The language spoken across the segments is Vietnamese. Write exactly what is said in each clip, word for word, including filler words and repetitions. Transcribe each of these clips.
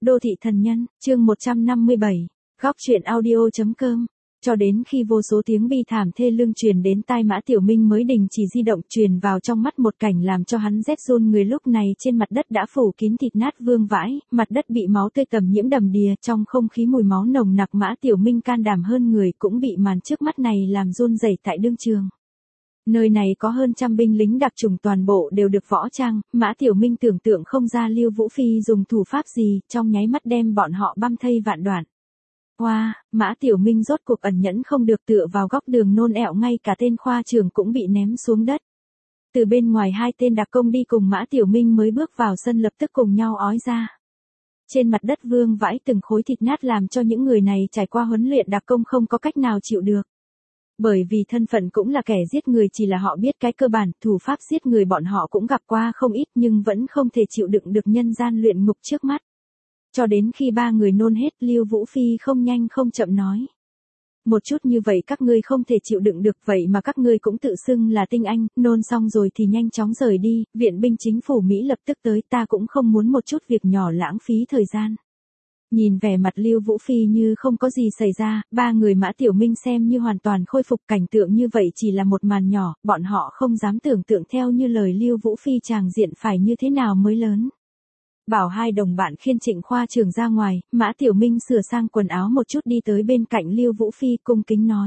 Đô thị thần nhân, chương một trăm năm mươi bảy, góc truyện audio.com. Cho đến khi vô số tiếng bi thảm thê lương truyền đến tai Mã Tiểu Minh mới đình chỉ di động, truyền vào trong mắt một cảnh làm cho hắn rét run người. Lúc này trên mặt đất đã phủ kín thịt nát vương vãi, mặt đất bị máu tươi tầm nhiễm đầm đìa, trong không khí mùi máu nồng nặc. Mã Tiểu Minh can đảm hơn người cũng bị màn trước mắt này làm run rẩy tại đương trường. Nơi này có hơn trăm binh lính đặc chủng, toàn bộ đều được võ trang, Mã Tiểu Minh tưởng tượng không ra Lưu Vũ Phi dùng thủ pháp gì, trong nháy mắt đem bọn họ băm thây vạn đoạn. Hoa, wow, Mã Tiểu Minh rốt cuộc ẩn nhẫn không được, tựa vào góc đường nôn ẹo, ngay cả tên khoa trưởng cũng bị ném xuống đất. Từ bên ngoài hai tên đặc công đi cùng Mã Tiểu Minh mới bước vào sân lập tức cùng nhau ói ra. Trên mặt đất vương vãi từng khối thịt nát làm cho những người này trải qua huấn luyện đặc công không có cách nào chịu được. Bởi vì thân phận cũng là kẻ giết người, chỉ là họ biết cái cơ bản, thủ pháp giết người bọn họ cũng gặp qua không ít, nhưng vẫn không thể chịu đựng được nhân gian luyện ngục trước mắt. Cho đến khi ba người nôn hết, Lưu Vũ Phi không nhanh không chậm nói. Một chút như vậy các ngươi không thể chịu đựng được, vậy mà các ngươi cũng tự xưng là tinh anh, nôn xong rồi thì nhanh chóng rời đi, viện binh chính phủ Mỹ lập tức tới, ta cũng không muốn một chút việc nhỏ lãng phí thời gian. Nhìn vẻ mặt Lưu Vũ Phi như không có gì xảy ra, ba người Mã Tiểu Minh xem như hoàn toàn khôi phục. Cảnh tượng như vậy chỉ là một màn nhỏ, bọn họ không dám tưởng tượng theo như lời Lưu Vũ Phi tràng diện phải như thế nào mới lớn. Bảo hai đồng bạn khiêng Trịnh khoa trưởng ra ngoài, Mã Tiểu Minh sửa sang quần áo một chút đi tới bên cạnh Lưu Vũ Phi cung kính nói.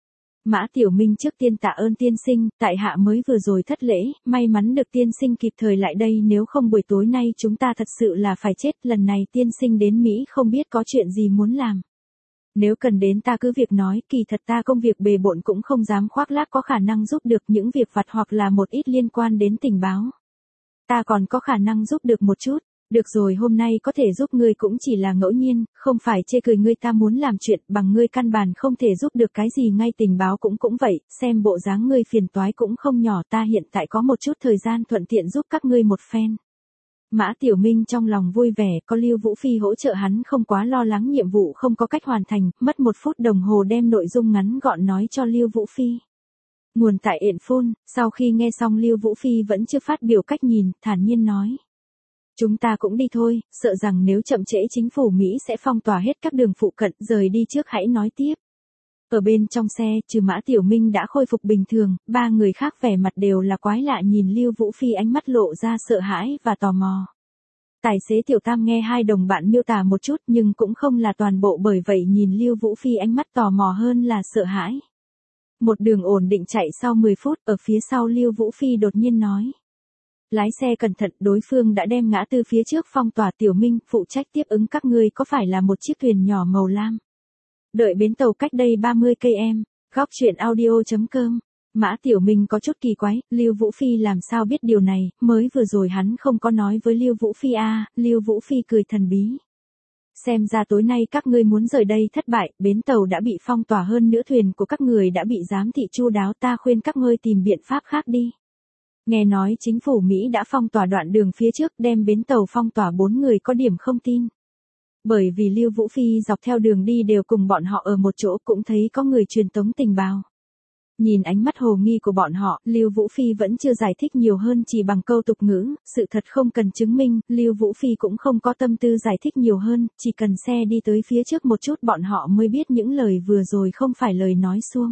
Mã Tiểu Minh trước tiên tạ ơn tiên sinh, tại hạ mới vừa rồi thất lễ, may mắn được tiên sinh kịp thời lại đây, nếu không buổi tối nay chúng ta thật sự là phải chết. Lần này tiên sinh đến Mỹ không biết có chuyện gì muốn làm. Nếu cần đến ta cứ việc nói, kỳ thật ta công việc bề bộn cũng không dám khoác lác, có khả năng giúp được những việc vặt hoặc là một ít liên quan đến tình báo. Ta còn có khả năng giúp được một chút. Được rồi, hôm nay có thể giúp ngươi cũng chỉ là ngẫu nhiên, không phải chê cười ngươi, ta muốn làm chuyện bằng ngươi căn bản không thể giúp được cái gì, ngay tình báo cũng cũng vậy, xem bộ dáng ngươi phiền toái cũng không nhỏ, ta hiện tại có một chút thời gian thuận tiện giúp các ngươi một phen. Mã Tiểu Minh trong lòng vui vẻ, có Lưu Vũ Phi hỗ trợ hắn không quá lo lắng nhiệm vụ không có cách hoàn thành, mất một phút đồng hồ đem nội dung ngắn gọn nói cho Lưu Vũ Phi. Nguồn tại Yện Phun, sau khi nghe xong Lưu Vũ Phi vẫn chưa phát biểu cách nhìn, thản nhiên nói. Chúng ta cũng đi thôi, sợ rằng nếu chậm trễ chính phủ Mỹ sẽ phong tỏa hết các đường phụ cận, rời đi trước hãy nói tiếp. Ở bên trong xe, trừ Mã Tiểu Minh đã khôi phục bình thường, ba người khác vẻ mặt đều là quái lạ nhìn Lưu Vũ Phi, ánh mắt lộ ra sợ hãi và tò mò. Tài xế Tiểu Tam nghe hai đồng bạn miêu tả một chút nhưng cũng không là toàn bộ, bởi vậy nhìn Lưu Vũ Phi ánh mắt tò mò hơn là sợ hãi. Một đường ổn định chạy sau mười phút, ở phía sau Lưu Vũ Phi đột nhiên nói. Lái xe cẩn thận, đối phương đã đem ngã tư phía trước phong tỏa. Tiểu Minh, phụ trách tiếp ứng các ngươi có phải là một chiếc thuyền nhỏ màu lam? Đợi bến tàu cách đây ba mươi cây em, góc truyện audio.com. Mã Tiểu Minh có chút kỳ quái, Lưu Vũ Phi làm sao biết điều này, mới vừa rồi hắn không có nói với Lưu Vũ Phi à, Lưu Vũ Phi cười thần bí. Xem ra tối nay các ngươi muốn rời đây thất bại, bến tàu đã bị phong tỏa, hơn nữa thuyền của các người đã bị giám thị chu đáo, ta khuyên các ngươi tìm biện pháp khác đi. Nghe nói chính phủ Mỹ đã phong tỏa đoạn đường phía trước, đem bến tàu phong tỏa, bốn người có điểm không tin. Bởi vì Lưu Vũ Phi dọc theo đường đi đều cùng bọn họ ở một chỗ, cũng thấy có người truyền tống tình báo. Nhìn ánh mắt hồ nghi của bọn họ, Lưu Vũ Phi vẫn chưa giải thích nhiều hơn, chỉ bằng câu tục ngữ, sự thật không cần chứng minh, Lưu Vũ Phi cũng không có tâm tư giải thích nhiều hơn, chỉ cần xe đi tới phía trước một chút bọn họ mới biết những lời vừa rồi không phải lời nói suông.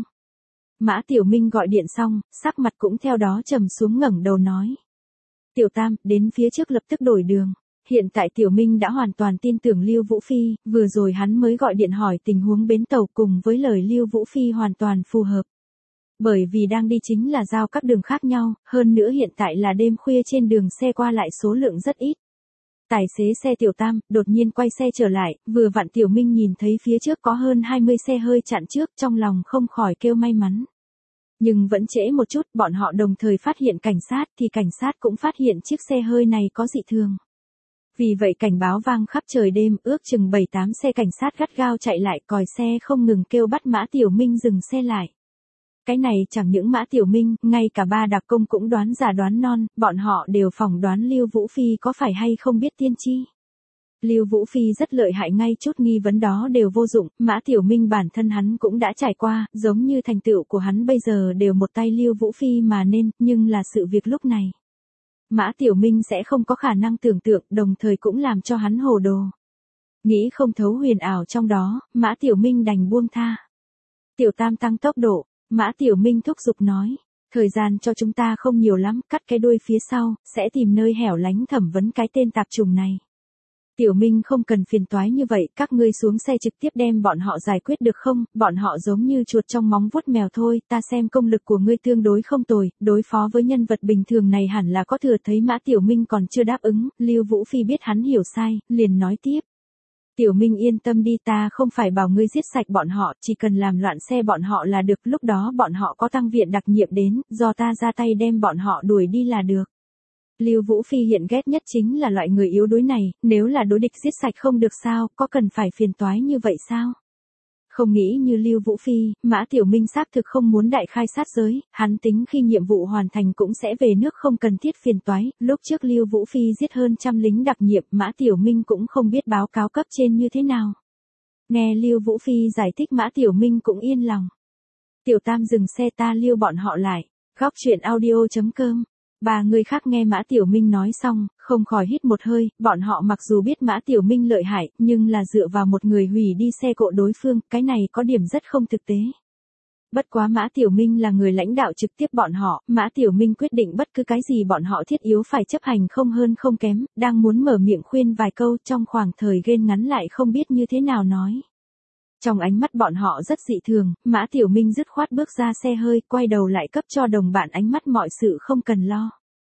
Mã Tiểu Minh gọi điện xong, sắc mặt cũng theo đó trầm xuống, ngẩng đầu nói. Tiểu Tam, đến phía trước lập tức đổi đường. Hiện tại Tiểu Minh đã hoàn toàn tin tưởng Lưu Vũ Phi, vừa rồi hắn mới gọi điện hỏi tình huống bến tàu, cùng với lời Lưu Vũ Phi hoàn toàn phù hợp. Bởi vì đang đi chính là giao các đường khác nhau, hơn nữa hiện tại là đêm khuya, trên đường xe qua lại số lượng rất ít. Tài xế xe Tiểu Tam đột nhiên quay xe trở lại, vừa vặn Tiểu Minh nhìn thấy phía trước có hơn hai mươi xe hơi chặn trước, trong lòng không khỏi kêu may mắn. Nhưng vẫn trễ một chút, bọn họ đồng thời phát hiện cảnh sát, thì cảnh sát cũng phát hiện chiếc xe hơi này có dị thường. Vì vậy cảnh báo vang khắp trời đêm, ước chừng bảy tám xe cảnh sát gắt gao chạy lại, còi xe không ngừng kêu bắt Mã Tiểu Minh dừng xe lại. Cái này chẳng những Mã Tiểu Minh, ngay cả ba đặc công cũng đoán giả đoán non, bọn họ đều phỏng đoán Lưu Vũ Phi có phải hay không biết tiên tri. Lưu Vũ Phi rất lợi hại, ngay chút nghi vấn đó đều vô dụng, Mã Tiểu Minh bản thân hắn cũng đã trải qua, giống như thành tựu của hắn bây giờ đều một tay Lưu Vũ Phi mà nên, nhưng là sự việc lúc này. Mã Tiểu Minh sẽ không có khả năng tưởng tượng, đồng thời cũng làm cho hắn hồ đồ. Nghĩ không thấu huyền ảo trong đó, Mã Tiểu Minh đành buông tha. Tiểu Tam tăng tốc độ, Mã Tiểu Minh thúc giục nói. Thời gian cho chúng ta không nhiều lắm, cắt cái đuôi phía sau, sẽ tìm nơi hẻo lánh thẩm vấn cái tên tạp trùng này. Tiểu Minh không cần phiền toái như vậy, các ngươi xuống xe trực tiếp đem bọn họ giải quyết được không, bọn họ giống như chuột trong móng vuốt mèo thôi, ta xem công lực của ngươi tương đối không tồi, đối phó với nhân vật bình thường này hẳn là có thừa. Thấy Mã Tiểu Minh còn chưa đáp ứng, Lưu Vũ Phi biết hắn hiểu sai, liền nói tiếp. Tiểu Minh yên tâm đi, ta không phải bảo ngươi giết sạch bọn họ, chỉ cần làm loạn xe bọn họ là được, lúc đó bọn họ có tăng viện đặc nhiệm đến, do ta ra tay đem bọn họ đuổi đi là được. Lưu Vũ Phi hiện ghét nhất chính là loại người yếu đuối này, nếu là đối địch giết sạch không được sao, có cần phải phiền toái như vậy sao? Không nghĩ như Lưu Vũ Phi, Mã Tiểu Minh xác thực không muốn đại khai sát giới, hắn tính khi nhiệm vụ hoàn thành cũng sẽ về nước không cần thiết phiền toái, lúc trước Lưu Vũ Phi giết hơn trăm lính đặc nhiệm, Mã Tiểu Minh cũng không biết báo cáo cấp trên như thế nào. Nghe Lưu Vũ Phi giải thích Mã Tiểu Minh cũng yên lòng. Tiểu Tam dừng xe, ta lưu bọn họ lại, góc truyện audio chấm com. Ba người khác nghe Mã Tiểu Minh nói xong, không khỏi hít một hơi, bọn họ mặc dù biết Mã Tiểu Minh lợi hại, nhưng là dựa vào một người hủy đi xe cộ đối phương, cái này có điểm rất không thực tế. Bất quá Mã Tiểu Minh là người lãnh đạo trực tiếp bọn họ, Mã Tiểu Minh quyết định bất cứ cái gì bọn họ thiết yếu phải chấp hành không hơn không kém, đang muốn mở miệng khuyên vài câu trong khoảng thời gian ngắn lại không biết như thế nào nói. Trong ánh mắt bọn họ rất dị thường, Mã Tiểu Minh dứt khoát bước ra xe hơi, quay đầu lại cấp cho đồng bạn ánh mắt mọi sự không cần lo.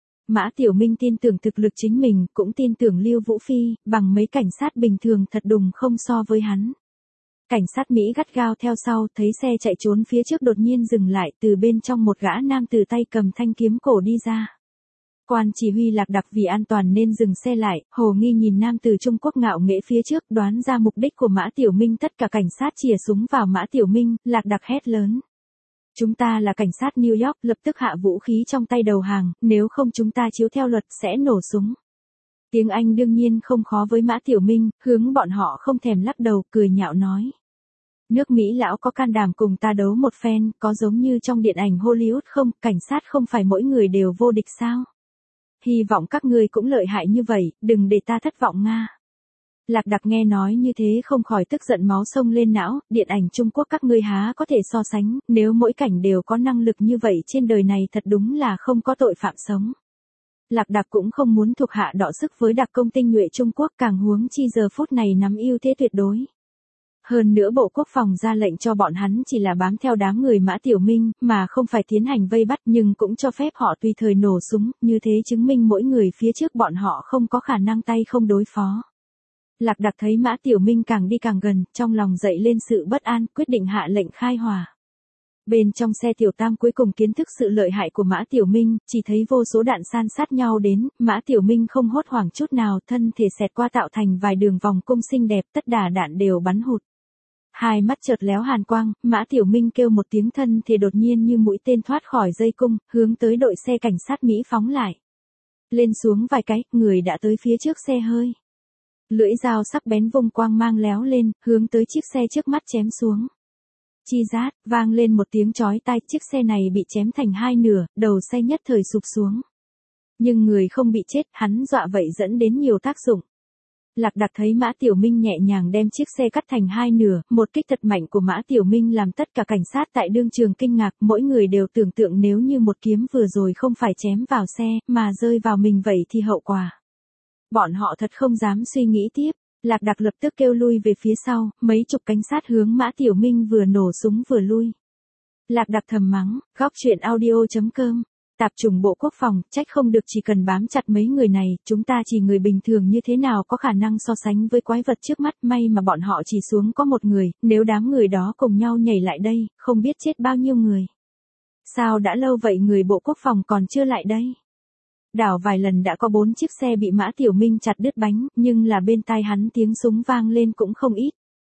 Mã Tiểu Minh tin tưởng thực lực chính mình, cũng tin tưởng Lưu Vũ Phi, bằng mấy cảnh sát bình thường thật đùng không so với hắn. Cảnh sát Mỹ gắt gao theo sau, thấy xe chạy trốn phía trước đột nhiên dừng lại, từ bên trong một gã nam từ tay cầm thanh kiếm cổ đi ra. Quan chỉ huy Lạc Đặc vì an toàn nên dừng xe lại, hồ nghi nhìn nam từ Trung Quốc ngạo nghễ phía trước, đoán ra mục đích của Mã Tiểu Minh. Tất cả cảnh sát chìa súng vào Mã Tiểu Minh, Lạc Đặc hét lớn. Chúng ta là cảnh sát New York, lập tức hạ vũ khí trong tay đầu hàng, nếu không chúng ta chiếu theo luật sẽ nổ súng. Tiếng Anh đương nhiên không khó với Mã Tiểu Minh, hướng bọn họ không thèm lắc đầu, cười nhạo nói. Nước Mỹ lão có can đảm cùng ta đấu một phen, có giống như trong điện ảnh Hollywood không, cảnh sát không phải mỗi người đều vô địch sao? Hy vọng các ngươi cũng lợi hại như vậy, đừng để ta thất vọng Nga. Lạc Đặc nghe nói như thế không khỏi tức giận máu sông lên não, điện ảnh Trung Quốc các ngươi há có thể so sánh, nếu mỗi cảnh đều có năng lực như vậy trên đời này thật đúng là không có tội phạm sống. Lạc Đặc cũng không muốn thuộc hạ đọ sức với đặc công tinh nhuệ Trung Quốc, càng huống chi giờ phút này nắm ưu thế tuyệt đối. Hơn nữa Bộ Quốc phòng ra lệnh cho bọn hắn chỉ là bám theo đám người Mã Tiểu Minh, mà không phải tiến hành vây bắt, nhưng cũng cho phép họ tùy thời nổ súng, như thế chứng minh mỗi người phía trước bọn họ không có khả năng tay không đối phó. Lạc Đặc thấy Mã Tiểu Minh càng đi càng gần, trong lòng dậy lên sự bất an, quyết định hạ lệnh khai hỏa. Bên trong xe Tiểu Tam cuối cùng kiến thức sự lợi hại của Mã Tiểu Minh, chỉ thấy vô số đạn san sát nhau đến, Mã Tiểu Minh không hốt hoảng chút nào, thân thể xẹt qua tạo thành vài đường vòng cung xinh đẹp, tất đà đạn đều bắn hụt. Hai mắt chợt léo hàn quang, Mã Tiểu Minh kêu một tiếng, thân thể đột nhiên như mũi tên thoát khỏi dây cung, hướng tới đội xe cảnh sát Mỹ phóng lại. Lên xuống vài cái, người đã tới phía trước xe hơi. Lưỡi dao sắc bén vung quang mang léo lên, hướng tới chiếc xe trước mắt chém xuống. Chi rát, vang lên một tiếng chói tai, chiếc xe này bị chém thành hai nửa, đầu xe nhất thời sụp xuống. Nhưng người không bị chết, hắn dọa vậy dẫn đến nhiều tác dụng. Lạc Đặc thấy Mã Tiểu Minh nhẹ nhàng đem chiếc xe cắt thành hai nửa, một kích thật mạnh của Mã Tiểu Minh làm tất cả cảnh sát tại đương trường kinh ngạc, mỗi người đều tưởng tượng nếu như một kiếm vừa rồi không phải chém vào xe, mà rơi vào mình vậy thì hậu quả. Bọn họ thật không dám suy nghĩ tiếp, Lạc Đặc lập tức kêu lui về phía sau, mấy chục cảnh sát hướng Mã Tiểu Minh vừa nổ súng vừa lui. Lạc Đặc thầm mắng, góc truyện audio chấm com. Tạp chủng Bộ Quốc phòng, trách không được chỉ cần bám chặt mấy người này, chúng ta chỉ người bình thường như thế nào có khả năng so sánh với quái vật trước mắt, may mà bọn họ chỉ xuống có một người, nếu đám người đó cùng nhau nhảy lại đây, không biết chết bao nhiêu người. Sao đã lâu vậy người Bộ Quốc phòng còn chưa lại đây? Đảo vài lần đã có bốn chiếc xe bị Mã Tiểu Minh chặt đứt bánh, nhưng là bên tai hắn tiếng súng vang lên cũng không ít.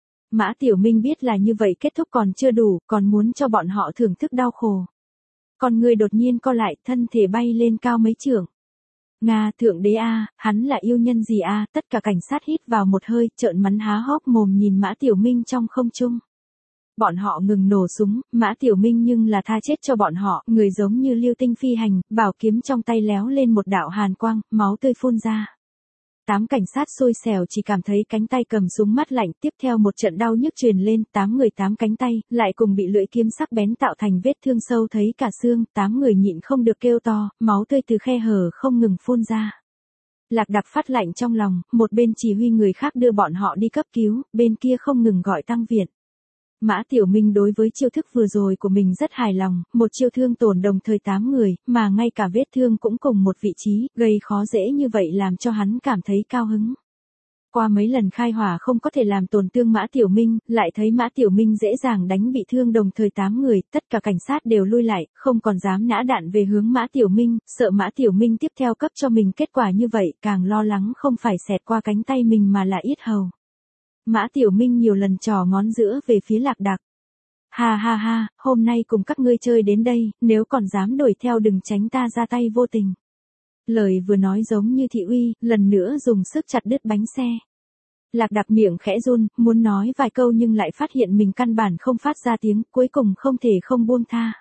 Mã Tiểu Minh biết là như vậy kết thúc còn chưa đủ, còn muốn cho bọn họ thưởng thức đau khổ. Còn người đột nhiên co lại, thân thể bay lên cao mấy trượng. Nga, thượng đế a, hắn là yêu nhân gì a? Tất cả cảnh sát hít vào một hơi, trợn mắt há hốc mồm nhìn Mã Tiểu Minh trong không trung. Bọn họ ngừng nổ súng, Mã Tiểu Minh nhưng là tha chết cho bọn họ, người giống như lưu tinh phi hành, bảo kiếm trong tay léo lên một đạo hàn quang, máu tươi phun ra. Tám cảnh sát xui xẻo chỉ cảm thấy cánh tay cầm súng mát lạnh, tiếp theo một trận đau nhức truyền lên, tám người tám cánh tay, lại cùng bị lưỡi kiếm sắc bén tạo thành vết thương sâu thấy cả xương, tám người nhịn không được kêu to, máu tươi từ khe hở không ngừng phun ra. Lạc Đặc phát lạnh trong lòng, một bên chỉ huy người khác đưa bọn họ đi cấp cứu, bên kia không ngừng gọi tăng viện. Mã Tiểu Minh đối với chiêu thức vừa rồi của mình rất hài lòng, một chiêu thương tổn đồng thời tám người, mà ngay cả vết thương cũng cùng một vị trí, gây khó dễ như vậy làm cho hắn cảm thấy cao hứng. Qua mấy lần khai hỏa không có thể làm tổn thương Mã Tiểu Minh, lại thấy Mã Tiểu Minh dễ dàng đánh bị thương đồng thời tám người, tất cả cảnh sát đều lui lại, không còn dám nã đạn về hướng Mã Tiểu Minh, sợ Mã Tiểu Minh tiếp theo cấp cho mình kết quả như vậy, càng lo lắng không phải xẹt qua cánh tay mình mà là yết hầu. Mã Tiểu Minh nhiều lần trò ngón giữa về phía Lạc Đặc. Ha ha ha, hôm nay cùng các ngươi chơi đến đây, nếu còn dám đuổi theo đừng tránh ta ra tay vô tình. Lời vừa nói giống như thị uy, lần nữa dùng sức chặt đứt bánh xe. Lạc Đặc miệng khẽ run, muốn nói vài câu nhưng lại phát hiện mình căn bản không phát ra tiếng, cuối cùng không thể không buông tha.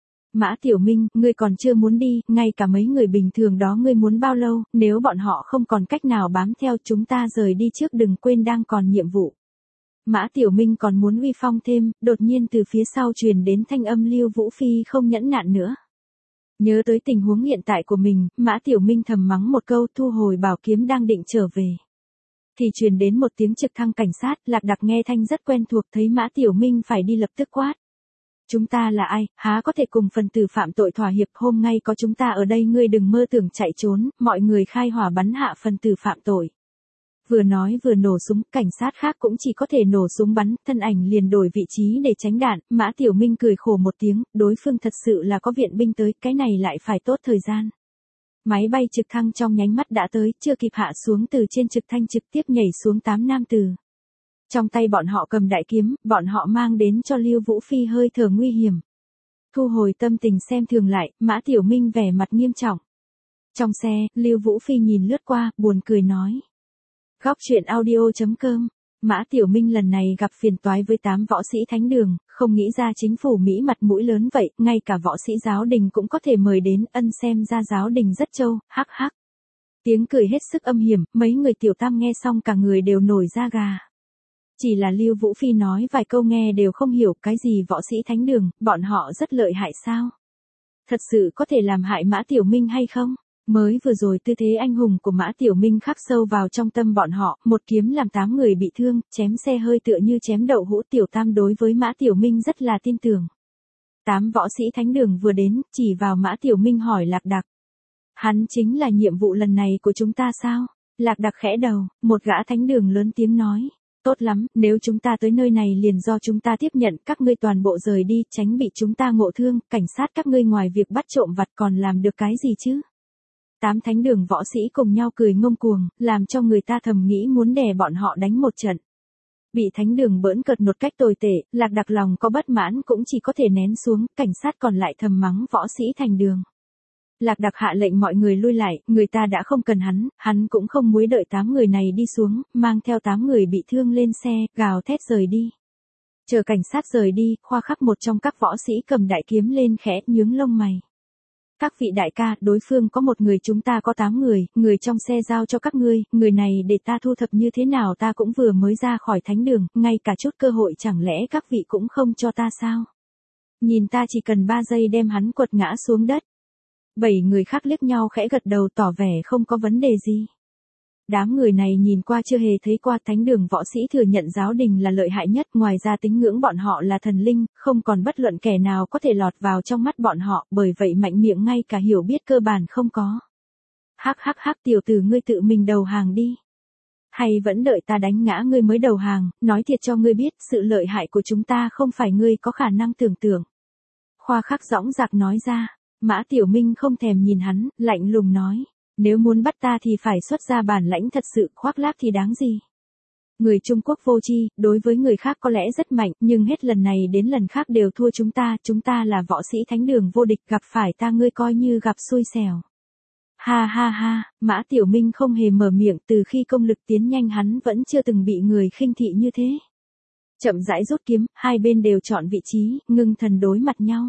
Mã Tiểu Minh, ngươi còn chưa muốn đi, ngay cả mấy người bình thường đó ngươi muốn bao lâu, nếu bọn họ không còn cách nào bám theo chúng ta rời đi trước đừng quên đang còn nhiệm vụ. Mã Tiểu Minh còn muốn uy phong thêm, đột nhiên từ phía sau truyền đến thanh âm Lưu Vũ Phi không nhẫn nại nữa. Nhớ tới tình huống hiện tại của mình, Mã Tiểu Minh thầm mắng một câu thu hồi bảo kiếm đang định trở về. Thì truyền đến một tiếng trực thăng cảnh sát, Lạc Đặc nghe thanh rất quen thuộc thấy Mã Tiểu Minh phải đi lập tức quát. Chúng ta là ai, há có thể cùng phần tử phạm tội thỏa hiệp, hôm nay có chúng ta ở đây ngươi đừng mơ tưởng chạy trốn, mọi người khai hỏa bắn hạ phần tử phạm tội. Vừa nói vừa nổ súng, cảnh sát khác cũng chỉ có thể nổ súng bắn, thân ảnh liền đổi vị trí để tránh đạn, Mã Tiểu Minh cười khổ một tiếng, đối phương thật sự là có viện binh tới, cái này lại phải tốt thời gian. Máy bay trực thăng trong nhánh mắt đã tới, chưa kịp hạ xuống từ trên trực thăng trực tiếp nhảy xuống tám nam tử. Trong tay bọn họ cầm đại kiếm, bọn họ mang đến cho Lưu Vũ Phi hơi thở nguy hiểm. Thu hồi tâm tình xem thường lại, Mã Tiểu Minh vẻ mặt nghiêm trọng. Trong xe, Lưu Vũ Phi nhìn lướt qua, buồn cười nói. Góc truyện audio chấm com, Mã Tiểu Minh lần này gặp phiền toái với tám võ sĩ thánh đường, không nghĩ ra chính phủ Mỹ mặt mũi lớn vậy, ngay cả võ sĩ giáo đình cũng có thể mời đến, ân xem ra giáo đình rất trâu, hắc hắc. Tiếng cười hết sức âm hiểm, mấy người tiểu tam nghe xong cả người đều nổi da gà. Chỉ là Lưu Vũ Phi nói vài câu nghe đều không hiểu cái gì võ sĩ thánh đường, bọn họ rất lợi hại sao? Thật sự có thể làm hại Mã Tiểu Minh hay không? Mới vừa rồi tư thế anh hùng của Mã Tiểu Minh khắc sâu vào trong tâm bọn họ, một kiếm làm tám người bị thương, chém xe hơi tựa như chém đậu hũ, tiểu tam đối với Mã Tiểu Minh rất là tin tưởng. Tám võ sĩ thánh đường vừa đến, chỉ vào Mã Tiểu Minh hỏi Lạc Đặc. Hắn chính là nhiệm vụ lần này của chúng ta sao? Lạc Đặc khẽ đầu, một gã thánh đường lớn tiếng nói. Tốt lắm, nếu chúng ta tới nơi này liền do chúng ta tiếp nhận, các ngươi toàn bộ rời đi, tránh bị chúng ta ngộ thương, cảnh sát các ngươi ngoài việc bắt trộm vặt còn làm được cái gì chứ? Tám thánh đường võ sĩ cùng nhau cười ngông cuồng, làm cho người ta thầm nghĩ muốn đè bọn họ đánh một trận. Bị thánh đường bỡn cợt một cách tồi tệ, Lạc Đặc lòng có bất mãn cũng chỉ có thể nén xuống, cảnh sát còn lại thầm mắng võ sĩ thành đường. Lạc Đặc hạ lệnh mọi người lui lại, người ta đã không cần hắn, hắn cũng không muốn đợi tám người này đi xuống, mang theo tám người bị thương lên xe, gào thét rời đi. Chờ cảnh sát rời đi, khoa khắc một trong các võ sĩ cầm đại kiếm lên khẽ nhướng lông mày. Các vị đại ca, đối phương có một người chúng ta có tám người, người trong xe giao cho các ngươi, người này để ta thu thập như thế nào ta cũng vừa mới ra khỏi thánh đường, ngay cả chút cơ hội chẳng lẽ các vị cũng không cho ta sao? Nhìn ta chỉ cần ba giây đem hắn quật ngã xuống đất. Bảy người khác liếc nhau khẽ gật đầu tỏ vẻ không có vấn đề gì. Đám người này nhìn qua chưa hề thấy qua thánh đường võ sĩ thừa nhận giáo đình là lợi hại nhất, ngoài ra tín ngưỡng bọn họ là thần linh, không còn bất luận kẻ nào có thể lọt vào trong mắt bọn họ, bởi vậy mạnh miệng ngay cả hiểu biết cơ bản không có. Hắc hắc hắc tiểu tử ngươi tự mình đầu hàng đi. Hay vẫn đợi ta đánh ngã ngươi mới đầu hàng, nói thiệt cho ngươi biết, sự lợi hại của chúng ta không phải ngươi có khả năng tưởng tượng. Khoa khắc dõng dạc nói ra, Mã Tiểu Minh không thèm nhìn hắn, lạnh lùng nói. Nếu muốn bắt ta thì phải xuất ra bản lãnh thật sự, khoác lác thì đáng gì. Người Trung Quốc vô tri, đối với người khác có lẽ rất mạnh, nhưng hết lần này đến lần khác đều thua chúng ta, chúng ta là võ sĩ thánh đường vô địch, gặp phải ta ngươi coi như gặp xui xẻo. Ha ha ha, Mã Tiểu Minh không hề mở miệng, từ khi công lực tiến nhanh hắn vẫn chưa từng bị người khinh thị như thế. Chậm rãi rút kiếm, hai bên đều chọn vị trí, ngưng thần đối mặt nhau.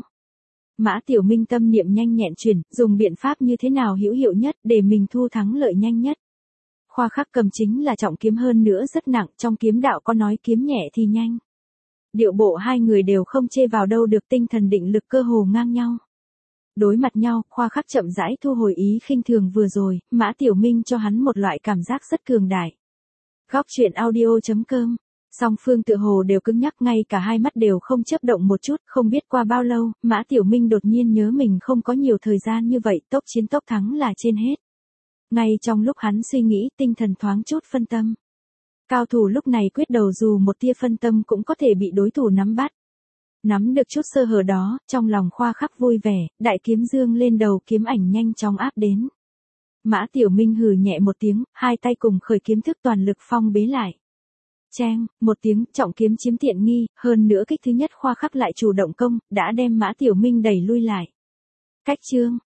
Mã Tiểu Minh tâm niệm nhanh nhẹn chuyển, dùng biện pháp như thế nào hữu hiệu nhất để mình thu thắng lợi nhanh nhất. Khoa khắc cầm chính là trọng kiếm hơn nữa rất nặng, trong kiếm đạo có nói kiếm nhẹ thì nhanh. Điệu bộ hai người đều không chê vào đâu được, tinh thần định lực cơ hồ ngang nhau. Đối mặt nhau, Khoa khắc chậm rãi thu hồi ý khinh thường vừa rồi, Mã Tiểu Minh cho hắn một loại cảm giác rất cường đại. Góc truyện audio chấm com. Song phương tựa hồ đều cứng nhắc, ngay cả hai mắt đều không chớp động một chút, không biết qua bao lâu, Mã Tiểu Minh đột nhiên nhớ mình không có nhiều thời gian như vậy, tốc chiến tốc thắng là trên hết. Ngay trong lúc hắn suy nghĩ, tinh thần thoáng chút phân tâm. Cao thủ lúc này quyết đầu dù một tia phân tâm cũng có thể bị đối thủ nắm bắt. Nắm được chút sơ hở đó, trong lòng Khoa khắc vui vẻ, đại kiếm dương lên đầu, kiếm ảnh nhanh chóng áp đến. Mã Tiểu Minh hừ nhẹ một tiếng, hai tay cùng khởi kiếm thức toàn lực phong bế lại. Cheng, một tiếng, trọng kiếm chiếm tiện nghi, hơn nữa kích thứ nhất Khoa khắc lại chủ động công, đã đem Mã Tiểu Minh đẩy lui lại. Cách chương,